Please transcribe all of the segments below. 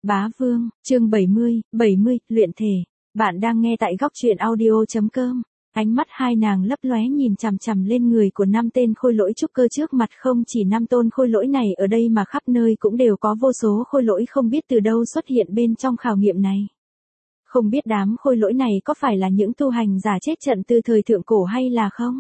Bá Vương, chương 70, luyện thể. Bạn đang nghe tại góc truyện audio.com. Ánh mắt hai nàng lấp lóe nhìn chằm chằm lên người của 5 tên khôi lỗi trúc cơ trước mặt, không chỉ 5 tôn khôi lỗi này ở đây mà khắp nơi cũng đều có vô số khôi lỗi không biết từ đâu xuất hiện bên trong khảo nghiệm này. Không biết đám khôi lỗi này có phải là những tu hành giả chết trận từ thời thượng cổ hay là không?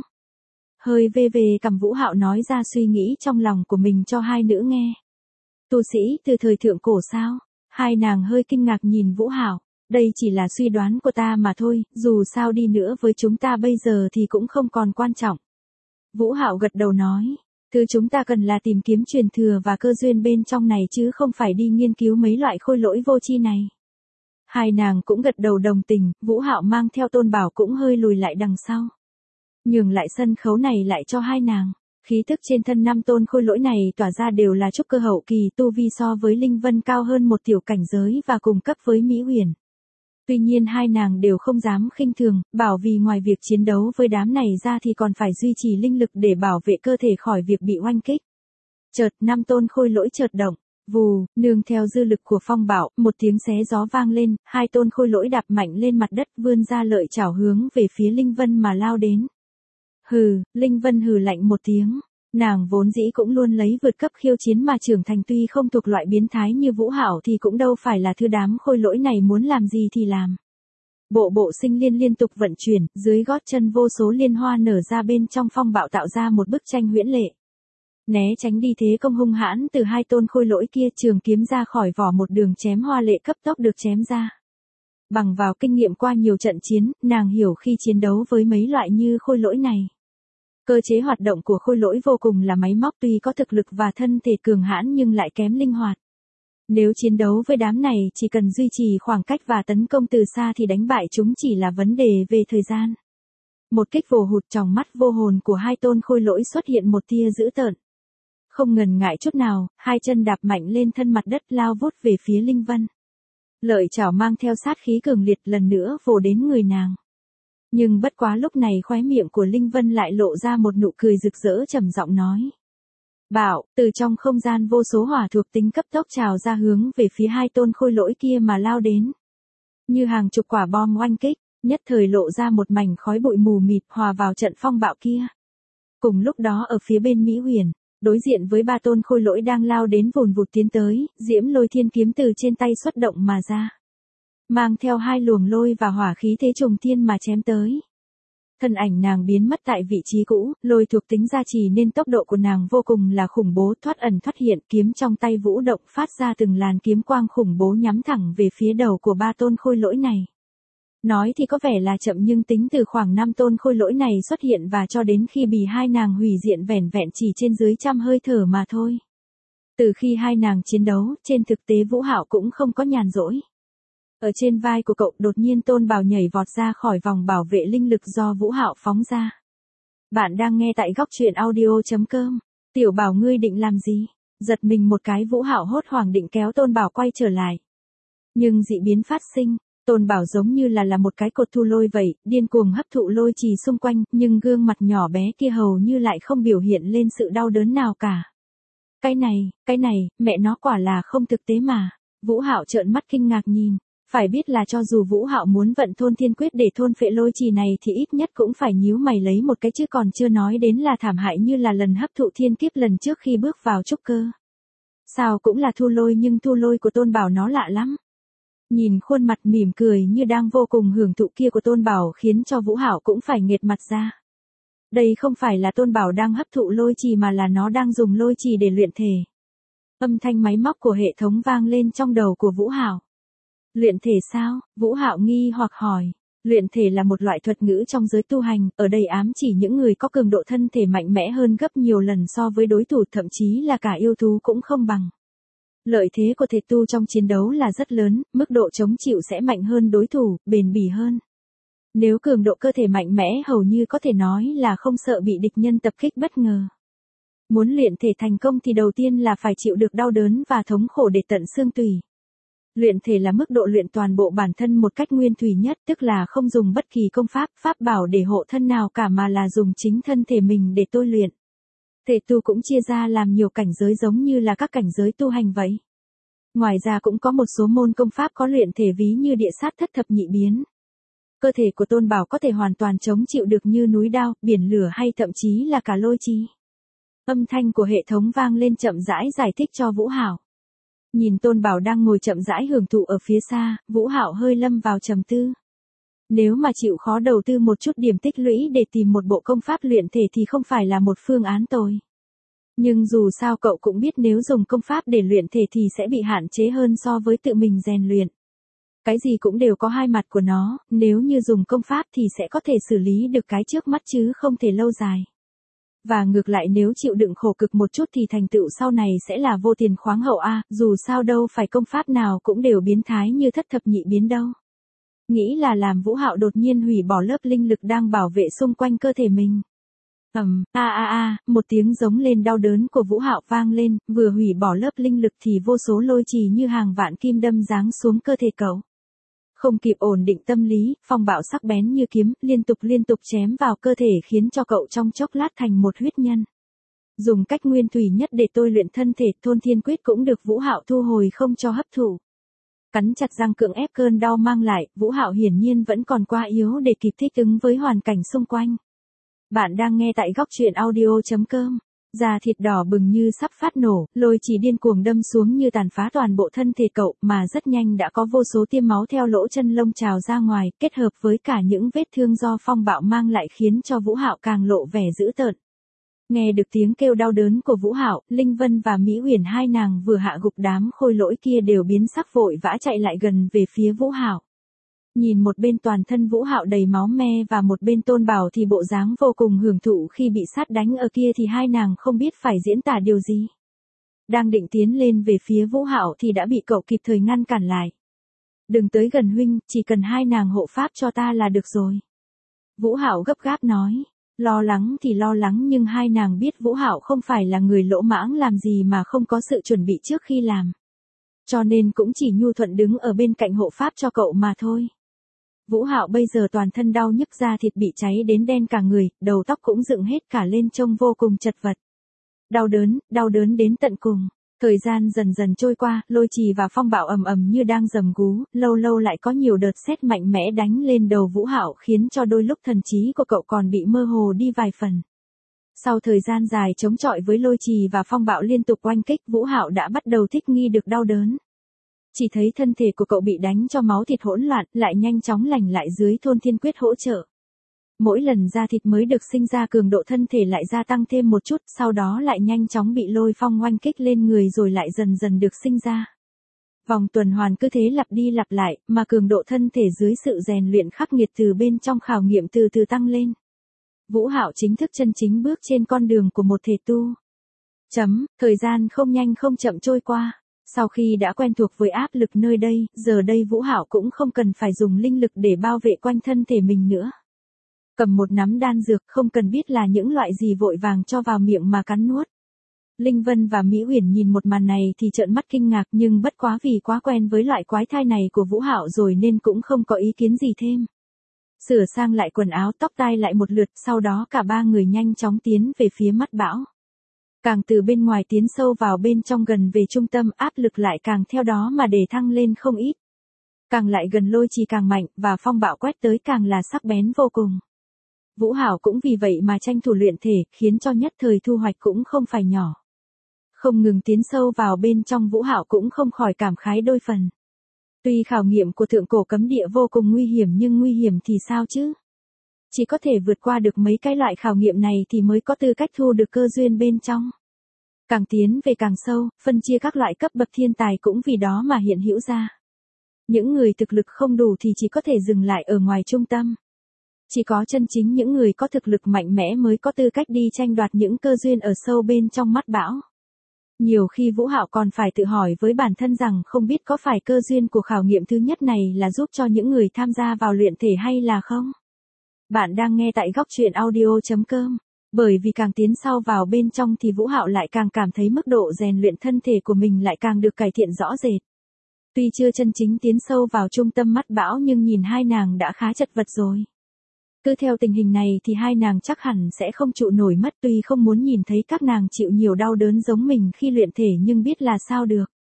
Hơi về cầm Vũ Hạo nói ra suy nghĩ trong lòng của mình cho hai nữ nghe. Tu sĩ từ thời thượng cổ sao? Hai nàng hơi kinh ngạc nhìn Vũ Hạo. Đây chỉ là suy đoán của ta mà thôi, dù sao đi nữa với chúng ta bây giờ thì cũng không còn quan trọng. Vũ Hạo gật đầu nói, thứ chúng ta cần là tìm kiếm truyền thừa và cơ duyên bên trong này chứ không phải đi nghiên cứu mấy loại khôi lỗi vô tri này. Hai nàng cũng gật đầu đồng tình, Vũ Hạo mang theo Tôn Bảo cũng hơi lùi lại đằng sau. Nhường lại sân khấu này lại cho hai nàng. Khí tức trên thân 5 tôn khôi lỗi này tỏa ra đều là trúc cơ hậu kỳ, tu vi so với Linh Vân cao hơn một tiểu cảnh giới và cùng cấp với Mỹ Huyền. Tuy nhiên hai nàng đều không dám khinh thường, bảo vì ngoài việc chiến đấu với đám này ra thì còn phải duy trì linh lực để bảo vệ cơ thể khỏi việc bị oanh kích. Chợt 5 tôn khôi lỗi chợt động, vù, nương theo dư lực của phong bạo, một tiếng xé gió vang lên, 2 tôn khôi lỗi đạp mạnh lên mặt đất vươn ra lợi chảo hướng về phía Linh Vân mà lao đến. Hừ, Linh Vân hừ lạnh một tiếng. Nàng vốn dĩ cũng luôn lấy vượt cấp khiêu chiến mà trưởng thành, tuy không thuộc loại biến thái như Vũ Hạo thì cũng đâu phải là thứ đám khôi lỗi này muốn làm gì thì làm. Bộ sinh liên liên tục vận chuyển, dưới gót chân vô số liên hoa nở ra, bên trong phong bạo tạo ra một bức tranh huyễn lệ. Né tránh đi thế công hung hãn từ 2 tôn khôi lỗi kia, trường kiếm ra khỏi vỏ, một đường chém hoa lệ cấp tốc được chém ra. Bằng vào kinh nghiệm qua nhiều trận chiến, nàng hiểu khi chiến đấu với mấy loại như khôi lỗi này. Cơ chế hoạt động của khôi lỗi vô cùng là máy móc, tuy có thực lực và thân thể cường hãn nhưng lại kém linh hoạt. Nếu chiến đấu với đám này chỉ cần duy trì khoảng cách và tấn công từ xa thì đánh bại chúng chỉ là vấn đề về thời gian. Một kích vồ hụt, tròng mắt vô hồn của 2 tôn khôi lỗi xuất hiện một tia dữ tợn. Không ngần ngại chút nào, 2 chân đạp mạnh lên thân mặt đất lao vút về phía Linh Vân. Lợi chảo mang theo sát khí cường liệt lần nữa vồ đến người nàng. Nhưng bất quá lúc này khóe miệng của Linh Vân lại lộ ra một nụ cười rực rỡ, trầm giọng nói. Bảo, từ trong không gian vô số hỏa thuộc tính cấp tốc trào ra hướng về phía 2 tôn khôi lỗi kia mà lao đến. Như hàng chục quả bom oanh kích, nhất thời lộ ra một mảnh khói bụi mù mịt hòa vào trận phong bạo kia. Cùng lúc đó ở phía bên Mỹ Huyền, đối diện với 3 tôn khôi lỗi đang lao đến vùn vụt tiến tới, Diễm Lôi Thiên kiếm từ trên tay xuất động mà ra. Mang theo 2 luồng lôi và hỏa khí thế trùng thiên mà chém tới. Thân ảnh nàng biến mất tại vị trí cũ, lôi thuộc tính gia trì nên tốc độ của nàng vô cùng là khủng bố, thoát ẩn thoát hiện, kiếm trong tay vũ động phát ra từng làn kiếm quang khủng bố nhắm thẳng về phía đầu của 3 tôn khôi lỗi này. Nói thì có vẻ là chậm nhưng tính từ khoảng 5 tôn khôi lỗi này xuất hiện và cho đến khi bị hai nàng hủy diệt vẻn vẹn chỉ trên dưới trăm hơi thở mà thôi. Từ khi hai nàng chiến đấu, trên thực tế Vũ Hạo cũng không có nhàn rỗi. Ở trên vai của cậu đột nhiên Tôn Bảo nhảy vọt ra khỏi vòng bảo vệ linh lực do Vũ Hạo phóng ra. Bạn đang nghe tại góc truyện audio.com. Tiểu Bảo, ngươi định làm gì? Giật mình một cái, Vũ Hạo hốt hoảng định kéo Tôn Bảo quay trở lại. Nhưng dị biến phát sinh, Tôn Bảo giống như là một cái cột thu lôi vậy, điên cuồng hấp thụ lôi trì xung quanh, nhưng gương mặt nhỏ bé kia hầu như lại không biểu hiện lên sự đau đớn nào cả. Cái này, mẹ nó quả là không thực tế mà. Vũ Hạo trợn mắt kinh ngạc nhìn. Phải biết là cho dù Vũ Hạo muốn vận thôn thiên quyết để thôn phệ lôi trì này thì ít nhất cũng phải nhíu mày lấy một cái, chứ còn chưa nói đến là thảm hại như là lần hấp thụ thiên kiếp lần trước khi bước vào trúc cơ. Sao cũng là thu lôi, nhưng thu lôi của Tôn Bảo nó lạ lắm. Nhìn khuôn mặt mỉm cười như đang vô cùng hưởng thụ kia của Tôn Bảo khiến cho Vũ Hạo cũng phải nghệt mặt ra. Đây không phải là Tôn Bảo đang hấp thụ lôi trì mà là nó đang dùng lôi trì để luyện thể. Âm thanh máy móc của hệ thống vang lên trong đầu của Vũ Hạo. Luyện thể sao? Vũ Hạo nghi hoặc hỏi. Luyện thể là một loại thuật ngữ trong giới tu hành, ở đây ám chỉ những người có cường độ thân thể mạnh mẽ hơn gấp nhiều lần so với đối thủ, thậm chí là cả yêu thú cũng không bằng. Lợi thế của thể tu trong chiến đấu là rất lớn, mức độ chống chịu sẽ mạnh hơn đối thủ, bền bỉ hơn. Nếu cường độ cơ thể mạnh mẽ hầu như có thể nói là không sợ bị địch nhân tập kích bất ngờ. Muốn luyện thể thành công thì đầu tiên là phải chịu được đau đớn và thống khổ để tận xương tủy. Luyện thể là mức độ luyện toàn bộ bản thân một cách nguyên thủy nhất, tức là không dùng bất kỳ công pháp, pháp bảo để hộ thân nào cả mà là dùng chính thân thể mình để tôi luyện. Thể tu cũng chia ra làm nhiều cảnh giới giống như là các cảnh giới tu hành vậy. Ngoài ra cũng có một số môn công pháp có luyện thể ví như địa sát thất thập nhị biến. Cơ thể của Tôn Bảo có thể hoàn toàn chống chịu được như núi đao, biển lửa hay thậm chí là cả lôi chi. Âm thanh của hệ thống vang lên chậm rãi giải thích cho Vũ Hạo. Nhìn Tôn Bảo đang ngồi chậm rãi hưởng thụ ở phía xa, Vũ Hạo hơi lâm vào trầm tư. Nếu mà chịu khó đầu tư một chút điểm tích lũy để tìm một bộ công pháp luyện thể thì không phải là một phương án tồi. Nhưng dù sao cậu cũng biết nếu dùng công pháp để luyện thể thì sẽ bị hạn chế hơn so với tự mình rèn luyện. Cái gì cũng đều có hai mặt của nó, nếu như dùng công pháp thì sẽ có thể xử lý được cái trước mắt chứ không thể lâu dài. Và ngược lại nếu chịu đựng khổ cực một chút thì thành tựu sau này sẽ là vô tiền khoáng hậu a, dù sao đâu phải công pháp nào cũng đều biến thái như thất thập nhị biến đâu. Nghĩ là làm Vũ Hạo đột nhiên hủy bỏ lớp linh lực đang bảo vệ xung quanh cơ thể mình. Một tiếng giống lên đau đớn của Vũ Hạo vang lên, vừa hủy bỏ lớp linh lực thì vô số lôi trì như hàng vạn kim đâm giáng xuống cơ thể cậu. Không kịp ổn định tâm lý, phong bạo sắc bén như kiếm, liên tục chém vào cơ thể khiến cho cậu trong chốc lát thành một huyết nhân. Dùng cách nguyên thủy nhất để tôi luyện thân thể, Thôn Thiên Quyết cũng được Vũ Hạo thu hồi không cho hấp thụ. Cắn chặt răng cưỡng ép cơn đau mang lại, Vũ Hạo hiển nhiên vẫn còn quá yếu để kịp thích ứng với hoàn cảnh xung quanh. Bạn đang nghe tại góc truyện audio.com. Da thịt đỏ bừng như sắp phát nổ, lôi chỉ điên cuồng đâm xuống như tàn phá toàn bộ thân thể cậu, mà rất nhanh đã có vô số tia máu theo lỗ chân lông trào ra ngoài, kết hợp với cả những vết thương do phong bạo mang lại khiến cho Vũ Hạo càng lộ vẻ dữ tợn. Nghe được tiếng kêu đau đớn của Vũ Hạo, Linh Vân và Mỹ Uyển hai nàng vừa hạ gục đám khôi lỗi kia đều biến sắc vội vã chạy lại gần về phía Vũ Hạo. Nhìn một bên toàn thân Vũ Hạo đầy máu me và một bên Tôn Bảo thì bộ dáng vô cùng hưởng thụ khi bị sát đánh ở kia thì hai nàng không biết phải diễn tả điều gì. Đang định tiến lên về phía Vũ Hạo thì đã bị cậu kịp thời ngăn cản lại. Đừng tới gần huynh, chỉ cần hai nàng hộ pháp cho ta là được rồi. Vũ Hạo gấp gáp nói, lo lắng thì lo lắng nhưng hai nàng biết Vũ Hạo không phải là người lỗ mãng làm gì mà không có sự chuẩn bị trước khi làm. Cho nên cũng chỉ nhu thuận đứng ở bên cạnh hộ pháp cho cậu mà thôi. Vũ Hạo bây giờ toàn thân đau nhức da thịt bị cháy đến đen cả người, đầu tóc cũng dựng hết cả lên trông vô cùng chật vật. Đau đớn đến tận cùng. Thời gian dần dần trôi qua, lôi trì và phong bạo ầm ầm như đang giầm gú, lâu lâu lại có nhiều đợt sét mạnh mẽ đánh lên đầu Vũ Hạo khiến cho đôi lúc thần trí của cậu còn bị mơ hồ đi vài phần. Sau thời gian dài chống chọi với lôi trì và phong bạo liên tục oanh kích, Vũ Hạo đã bắt đầu thích nghi được đau đớn. Chỉ thấy thân thể của cậu bị đánh cho máu thịt hỗn loạn, lại nhanh chóng lành lại dưới Thôn Thiên Quyết hỗ trợ. Mỗi lần da thịt mới được sinh ra cường độ thân thể lại gia tăng thêm một chút, sau đó lại nhanh chóng bị lôi phong oanh kích lên người rồi lại dần dần được sinh ra. Vòng tuần hoàn cứ thế lặp đi lặp lại, mà cường độ thân thể dưới sự rèn luyện khắc nghiệt từ bên trong khảo nghiệm từ từ tăng lên. Vũ Hạo chính thức chân chính bước trên con đường của một thể tu. Thời gian không nhanh không chậm trôi qua. Sau khi đã quen thuộc với áp lực nơi đây, giờ đây Vũ Hạo cũng không cần phải dùng linh lực để bao vệ quanh thân thể mình nữa. Cầm một nắm đan dược không cần biết là những loại gì vội vàng cho vào miệng mà cắn nuốt. Linh Vân và Mỹ Uyển nhìn một màn này thì trợn mắt kinh ngạc nhưng bất quá vì quá quen với loại quái thai này của Vũ Hạo rồi nên cũng không có ý kiến gì thêm. Sửa sang lại quần áo tóc tai lại một lượt, sau đó cả ba người nhanh chóng tiến về phía mắt bão. Càng từ bên ngoài tiến sâu vào bên trong gần về trung tâm, áp lực lại càng theo đó mà đề thăng lên không ít. Càng lại gần lôi trì càng mạnh, và phong bạo quét tới càng là sắc bén vô cùng. Vũ Hạo cũng vì vậy mà tranh thủ luyện thể, khiến cho nhất thời thu hoạch cũng không phải nhỏ. Không ngừng tiến sâu vào bên trong, Vũ Hạo cũng không khỏi cảm khái đôi phần. Tuy khảo nghiệm của thượng cổ cấm địa vô cùng nguy hiểm nhưng nguy hiểm thì sao chứ? Chỉ có thể vượt qua được mấy cái loại khảo nghiệm này thì mới có tư cách thu được cơ duyên bên trong. Càng tiến về càng sâu, phân chia các loại cấp bậc thiên tài cũng vì đó mà hiện hữu ra. Những người thực lực không đủ thì chỉ có thể dừng lại ở ngoài trung tâm. Chỉ có chân chính những người có thực lực mạnh mẽ mới có tư cách đi tranh đoạt những cơ duyên ở sâu bên trong mắt bão. Nhiều khi Vũ Hạo còn phải tự hỏi với bản thân rằng không biết có phải cơ duyên của khảo nghiệm thứ nhất này là giúp cho những người tham gia vào luyện thể hay là không? Bạn đang nghe tại góc truyện audio.com. Bởi vì càng tiến sâu vào bên trong thì Vũ Hạo lại càng cảm thấy mức độ rèn luyện thân thể của mình lại càng được cải thiện rõ rệt. Tuy chưa chân chính tiến sâu vào trung tâm mắt bão nhưng nhìn hai nàng đã khá chật vật rồi. Cứ theo tình hình này thì hai nàng chắc hẳn sẽ không trụ nổi mất, tuy không muốn nhìn thấy các nàng chịu nhiều đau đớn giống mình khi luyện thể nhưng biết là sao được.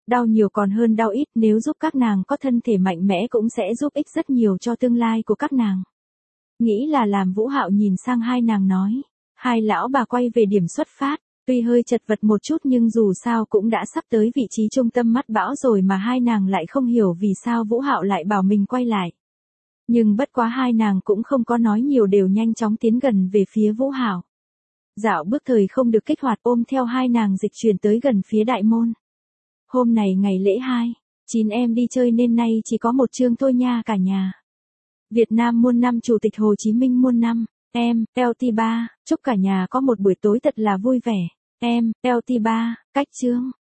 Đau nhiều còn hơn đau ít, nếu giúp các nàng có thân thể mạnh mẽ cũng sẽ giúp ích rất nhiều cho tương lai của các nàng. Nghĩ là làm, Vũ Hạo nhìn sang hai nàng nói. Hai lão bà quay về điểm xuất phát, tuy hơi chật vật một chút nhưng dù sao cũng đã sắp tới vị trí trung tâm mắt bão rồi mà hai nàng lại không hiểu vì sao Vũ Hạo lại bảo mình quay lại. Nhưng bất quá hai nàng cũng không có nói nhiều, đều nhanh chóng tiến gần về phía Vũ Hạo. Dạo bước thời không được kích hoạt, ôm theo hai nàng dịch chuyển tới gần phía đại môn. Hôm này ngày lễ 9 em đi chơi nên nay chỉ có một chương thôi nha cả nhà. Việt Nam muôn năm, Chủ tịch Hồ Chí Minh muôn năm. Em, LT3, chúc cả nhà có một buổi tối thật là vui vẻ. Em, LT3, cách chương.